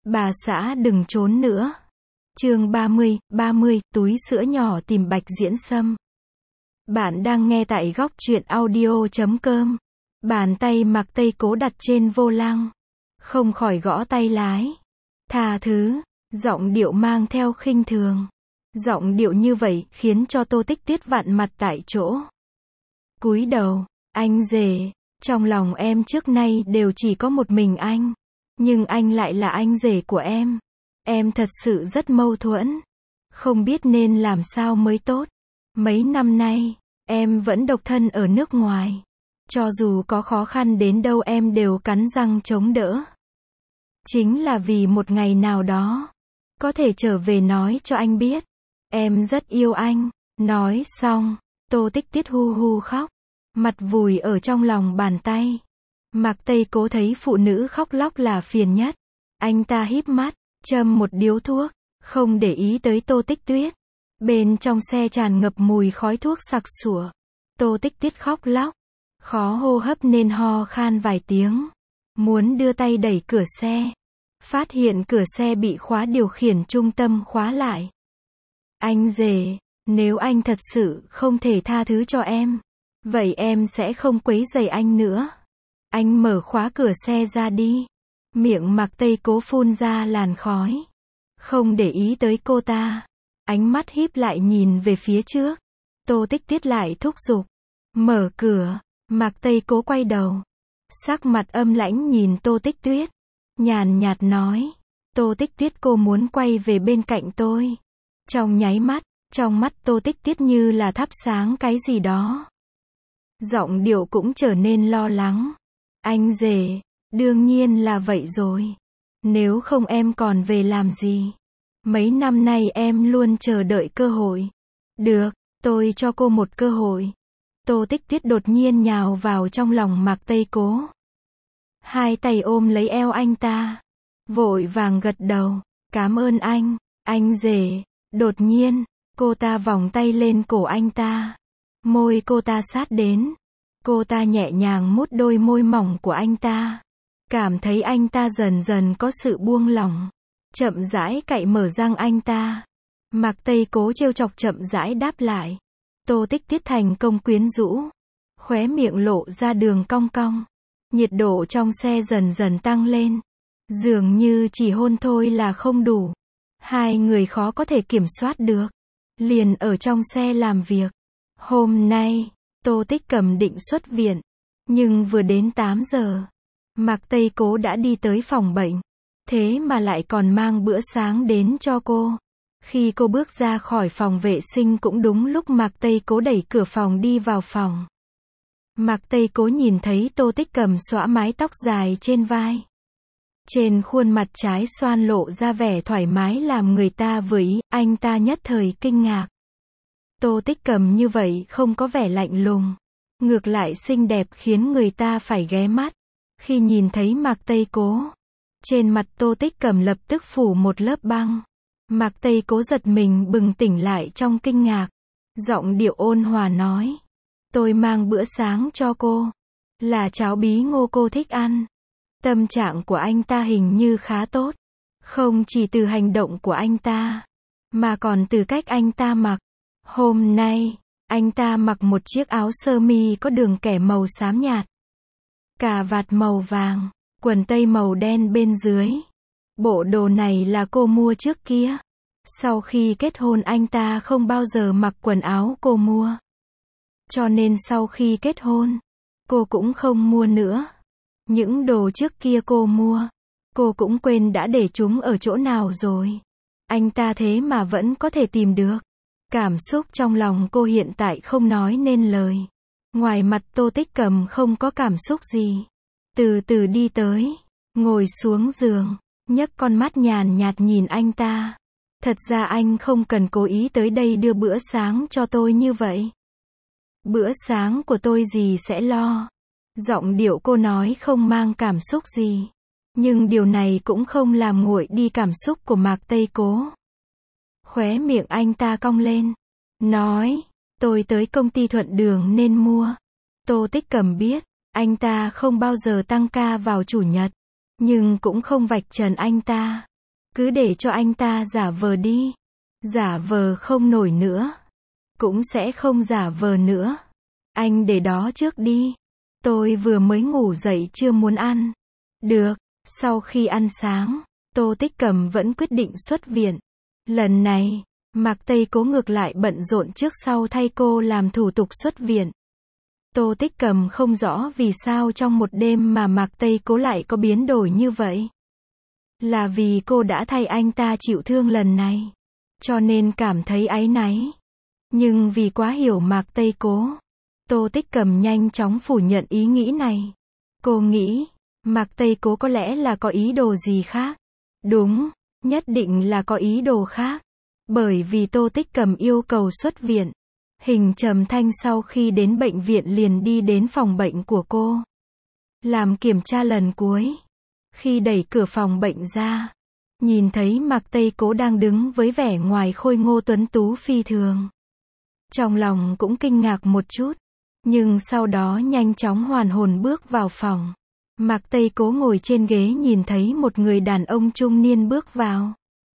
Bà xã đừng trốn nữa. Chương 30, túi sữa nhỏ tìm Bạch Diễn Sâm. Bạn đang nghe tại góc truyện audio.com. Bàn tay Mạc Tây Cố đặt trên vô lăng, không khỏi gõ tay lái. Tha thứ, giọng điệu mang theo khinh thường. Giọng điệu như vậy khiến cho Tô Tích Tuyết vặn mặt tại chỗ. Cúi đầu, anh rể, trong lòng em trước nay đều chỉ có một mình anh. Nhưng anh lại là anh rể của em. Em thật sự rất mâu thuẫn. Không biết nên làm sao mới tốt. Mấy năm nay, em vẫn độc thân ở nước ngoài. Cho dù có khó khăn đến đâu em đều cắn răng chống đỡ. Chính là vì một ngày nào đó, có thể trở về nói cho anh biết. Em rất yêu anh. Nói xong, Tô Tích Tuyết hu hu khóc. Mặt vùi ở trong lòng bàn tay. Mạc Tây Cố thấy phụ nữ khóc lóc là phiền nhất. Anh ta híp mắt, châm một điếu thuốc, không để ý tới Tô Tích Tuyết. Bên trong xe tràn ngập mùi khói thuốc sặc sủa. Tô Tích Tuyết khóc lóc, khó hô hấp nên ho khan vài tiếng. Muốn đưa tay đẩy cửa xe, phát hiện cửa xe bị khóa điều khiển trung tâm khóa lại. Anh rể, nếu anh thật sự không thể tha thứ cho em, vậy em sẽ không quấy rầy anh nữa. Anh mở khóa cửa xe ra đi. Miệng Mạc Tây Cố phun ra làn khói. Không để ý tới cô ta. Ánh mắt híp lại nhìn về phía trước. Tô Tích Tuyết lại thúc giục. Mở cửa. Mạc Tây Cố quay đầu. Sắc mặt âm lãnh nhìn Tô Tích Tuyết. Nhàn nhạt nói. Tô Tích Tuyết, cô muốn quay về bên cạnh tôi. Trong nháy mắt, trong mắt Tô Tích Tuyết như là thắp sáng cái gì đó. Giọng điệu cũng trở nên lo lắng. Anh rể, đương nhiên là vậy rồi. Nếu không em còn về làm gì? Mấy năm nay em luôn chờ đợi cơ hội. Được, tôi cho cô một cơ hội. Tô Tích Tuyết đột nhiên nhào vào trong lòng Mạc Tây Cố. Hai tay ôm lấy eo anh ta. Vội vàng gật đầu. Cảm ơn anh rể. Đột nhiên, cô ta vòng tay lên cổ anh ta. Môi cô ta sát đến. Cô ta nhẹ nhàng mút đôi môi mỏng của anh ta. Cảm thấy anh ta dần dần có sự buông lỏng. Chậm rãi cạy mở răng anh ta. Mạc Tây Cố trêu chọc chậm rãi đáp lại. Tô Tích Tuyết thành công quyến rũ. Khóe miệng lộ ra đường cong cong. Nhiệt độ trong xe dần dần tăng lên. Dường như chỉ hôn thôi là không đủ. Hai người khó có thể kiểm soát được. Liền ở trong xe làm việc. Hôm nay, Tô Tích Cầm định xuất viện. Nhưng vừa đến 8 giờ, Mạc Tây Cố đã đi tới phòng bệnh. Thế mà lại còn mang bữa sáng đến cho cô. Khi cô bước ra khỏi phòng vệ sinh cũng đúng lúc Mạc Tây Cố đẩy cửa phòng đi vào phòng. Mạc Tây Cố nhìn thấy Tô Tích Cầm xõa mái tóc dài trên vai. Trên khuôn mặt trái xoan lộ ra vẻ thoải mái làm người ta vừa ý, anh ta nhất thời kinh ngạc. Tô Tích Cầm như vậy không có vẻ lạnh lùng, ngược lại xinh đẹp khiến người ta phải ghé mắt. Khi nhìn thấy Mạc Tây Cố, trên mặt Tô Tích Cầm lập tức phủ một lớp băng. Mạc Tây Cố giật mình bừng tỉnh lại trong kinh ngạc. Giọng điệu ôn hòa nói. Tôi mang bữa sáng cho cô. Là cháo bí ngô cô thích ăn. Tâm trạng của anh ta hình như khá tốt. Không chỉ từ hành động của anh ta, mà còn từ cách anh ta mặc. Hôm nay, anh ta mặc một chiếc áo sơ mi có đường kẻ màu xám nhạt. Cà vạt màu vàng, quần tây màu đen bên dưới. Bộ đồ này là cô mua trước kia. Sau khi kết hôn anh ta không bao giờ mặc quần áo cô mua. Cho nên sau khi kết hôn, cô cũng không mua nữa. Những đồ trước kia cô mua, cô cũng quên đã để chúng ở chỗ nào rồi. Anh ta thế mà vẫn có thể tìm được. Cảm xúc trong lòng cô hiện tại không nói nên lời. Ngoài mặt Tô Tích Cầm không có cảm xúc gì. Từ từ đi tới, ngồi xuống giường, nhấc con mắt nhàn nhạt nhìn anh ta. Thật ra anh không cần cố ý tới đây đưa bữa sáng cho tôi như vậy. Bữa sáng của tôi gì sẽ lo. Giọng điệu cô nói không mang cảm xúc gì. Nhưng điều này cũng không làm nguội đi cảm xúc của Mạc Tây Cố. Khóe miệng anh ta cong lên. Nói, tôi tới công ty Thuận Đường nên mua. Tô Tích Cầm biết, anh ta không bao giờ tăng ca vào chủ nhật. Nhưng cũng không vạch trần anh ta. Cứ để cho anh ta giả vờ đi. Giả vờ không nổi nữa. Cũng sẽ không giả vờ nữa. Anh để đó trước đi. Tôi vừa mới ngủ dậy chưa muốn ăn. Được. Sau khi ăn sáng, Tô Tích Cầm vẫn quyết định xuất viện. Lần này, Mạc Tây Cố ngược lại bận rộn trước sau thay cô làm thủ tục xuất viện. Tô Tích Cầm không rõ vì sao trong một đêm mà Mạc Tây Cố lại có biến đổi như vậy. Là vì cô đã thay anh ta chịu thương lần này, cho nên cảm thấy áy náy. Nhưng vì quá hiểu Mạc Tây Cố, Tô Tích Cầm nhanh chóng phủ nhận ý nghĩ này. Cô nghĩ, Mạc Tây Cố có lẽ là có ý đồ gì khác. Đúng, nhất định là có ý đồ khác. Bởi vì Tô Tích Cầm yêu cầu xuất viện. Hình Trầm Thanh sau khi đến bệnh viện liền đi đến phòng bệnh của cô. Làm kiểm tra lần cuối. Khi đẩy cửa phòng bệnh ra, nhìn thấy Mạc Tây Cố đang đứng với vẻ ngoài khôi ngô tuấn tú phi thường. Trong lòng cũng kinh ngạc một chút, nhưng sau đó nhanh chóng hoàn hồn bước vào phòng. Mạc Tây Cố ngồi trên ghế nhìn thấy một người đàn ông trung niên bước vào.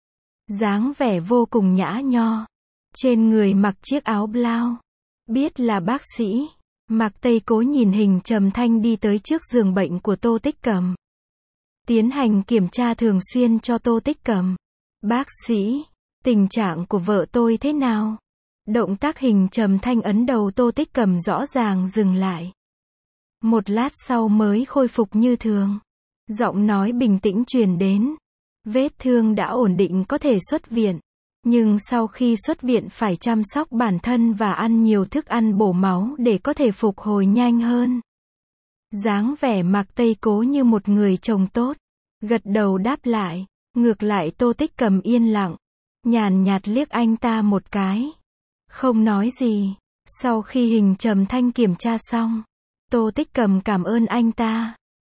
Dáng vẻ vô cùng nhã nho. Trên người mặc chiếc áo blau. Biết là bác sĩ. Mạc Tây Cố nhìn Hình Trầm Thanh đi tới trước giường bệnh của Tô Tích Cầm. Tiến hành kiểm tra thường xuyên cho Tô Tích Cầm. Bác sĩ, tình trạng của vợ tôi thế nào? Động tác Hình Trầm Thanh ấn đầu Tô Tích Cầm rõ ràng dừng lại. Một lát sau mới khôi phục như thường. Giọng nói bình tĩnh truyền đến. Vết thương đã ổn định có thể xuất viện. Nhưng sau khi xuất viện phải chăm sóc bản thân và ăn nhiều thức ăn bổ máu để có thể phục hồi nhanh hơn. Dáng vẻ Mạc Tây Cố như một người chồng tốt. Gật đầu đáp lại. Ngược lại Tô Tích Cầm yên lặng. Nhàn nhạt liếc anh ta một cái. Không nói gì. Sau khi Hình Trầm Thanh kiểm tra xong, Tô Tích Cầm cảm ơn anh ta.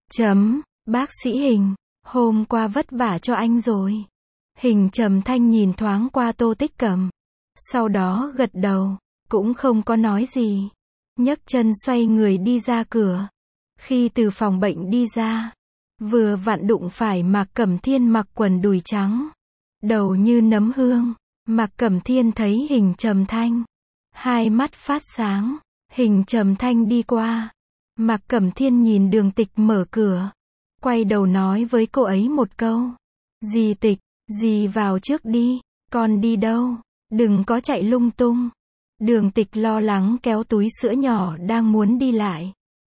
Bác sĩ Hình, hôm qua vất vả cho anh rồi. Hình Trầm Thanh nhìn thoáng qua Tô Tích Cầm. Sau đó gật đầu, cũng không có nói gì. Nhấc chân xoay người đi ra cửa. Khi từ phòng bệnh đi ra, vừa vặn đụng phải Mạc Cẩm Thiên mặc quần đùi trắng. Đầu như nấm hương. Mạc Cẩm Thiên thấy Hình Trầm Thanh. Hai mắt phát sáng. Hình Trầm Thanh đi qua. Mạc Cẩm Thiên nhìn Đường Tịch mở cửa. Quay đầu nói với cô ấy một câu. Dì Tịch, dì vào trước đi. Con đi đâu? Đừng có chạy lung tung. Đường Tịch lo lắng kéo túi sữa nhỏ đang muốn đi lại.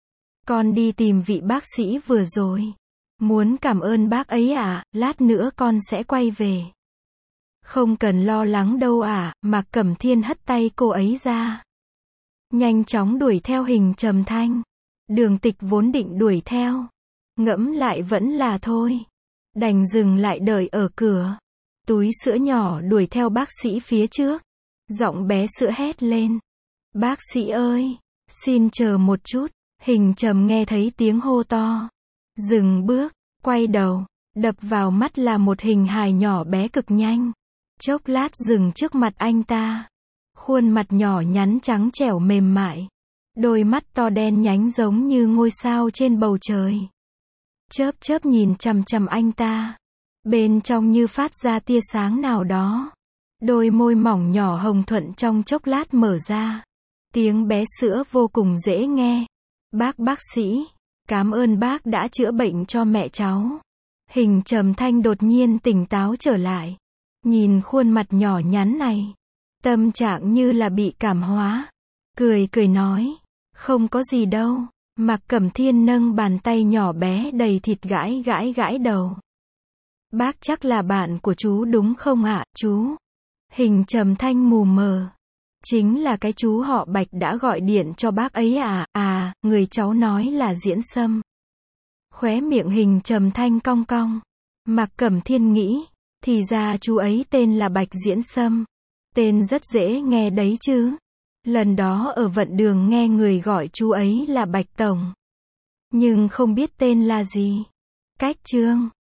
Con đi tìm vị bác sĩ vừa rồi. Muốn cảm ơn bác ấy à, lát nữa con sẽ quay về. Không cần lo lắng đâu à, Mạc Cẩm Thiên hất tay cô ấy ra. Nhanh chóng đuổi theo Hình Trầm Thanh. Đường Tịch vốn định đuổi theo. Ngẫm lại vẫn là thôi. Đành dừng lại đợi ở cửa. Túi sữa nhỏ đuổi theo bác sĩ phía trước. Giọng bé sữa hét lên. Bác sĩ ơi, xin chờ một chút. Hình Trầm nghe thấy tiếng hô to. Dừng bước, quay đầu. Đập vào mắt là một hình hài nhỏ bé cực nhanh. Chốc lát dừng trước mặt anh ta. Khuôn mặt nhỏ nhắn trắng trẻo mềm mại. Đôi mắt to đen nhánh giống như ngôi sao trên bầu trời. Chớp chớp nhìn chằm chằm anh ta. Bên trong như phát ra tia sáng nào đó. Đôi môi mỏng nhỏ hồng thuận trong chốc lát mở ra. Tiếng bé sữa vô cùng dễ nghe. Bác sĩ, cảm ơn bác đã chữa bệnh cho mẹ cháu. Hình Trầm Thanh đột nhiên tỉnh táo trở lại. Nhìn khuôn mặt nhỏ nhắn này. Tâm trạng như là bị cảm hóa. Cười nói. Không có gì đâu. Mạc Cẩm Thiên nâng bàn tay nhỏ bé đầy thịt gãi đầu. Bác chắc là bạn của chú đúng không ạ, chú? Hình Trầm Thanh mù mờ. Chính là cái chú họ Bạch đã gọi điện cho bác ấy à? À, người cháu nói là Diễn Sâm. Khóe miệng Hình Trầm Thanh cong cong. Mạc Cẩm Thiên nghĩ, thì ra chú ấy tên là Bạch Diễn Sâm. Tên rất dễ nghe đấy chứ. Lần đó ở vận đường nghe người gọi chú ấy là Bạch Tổng. Nhưng không biết tên là gì. Cách chương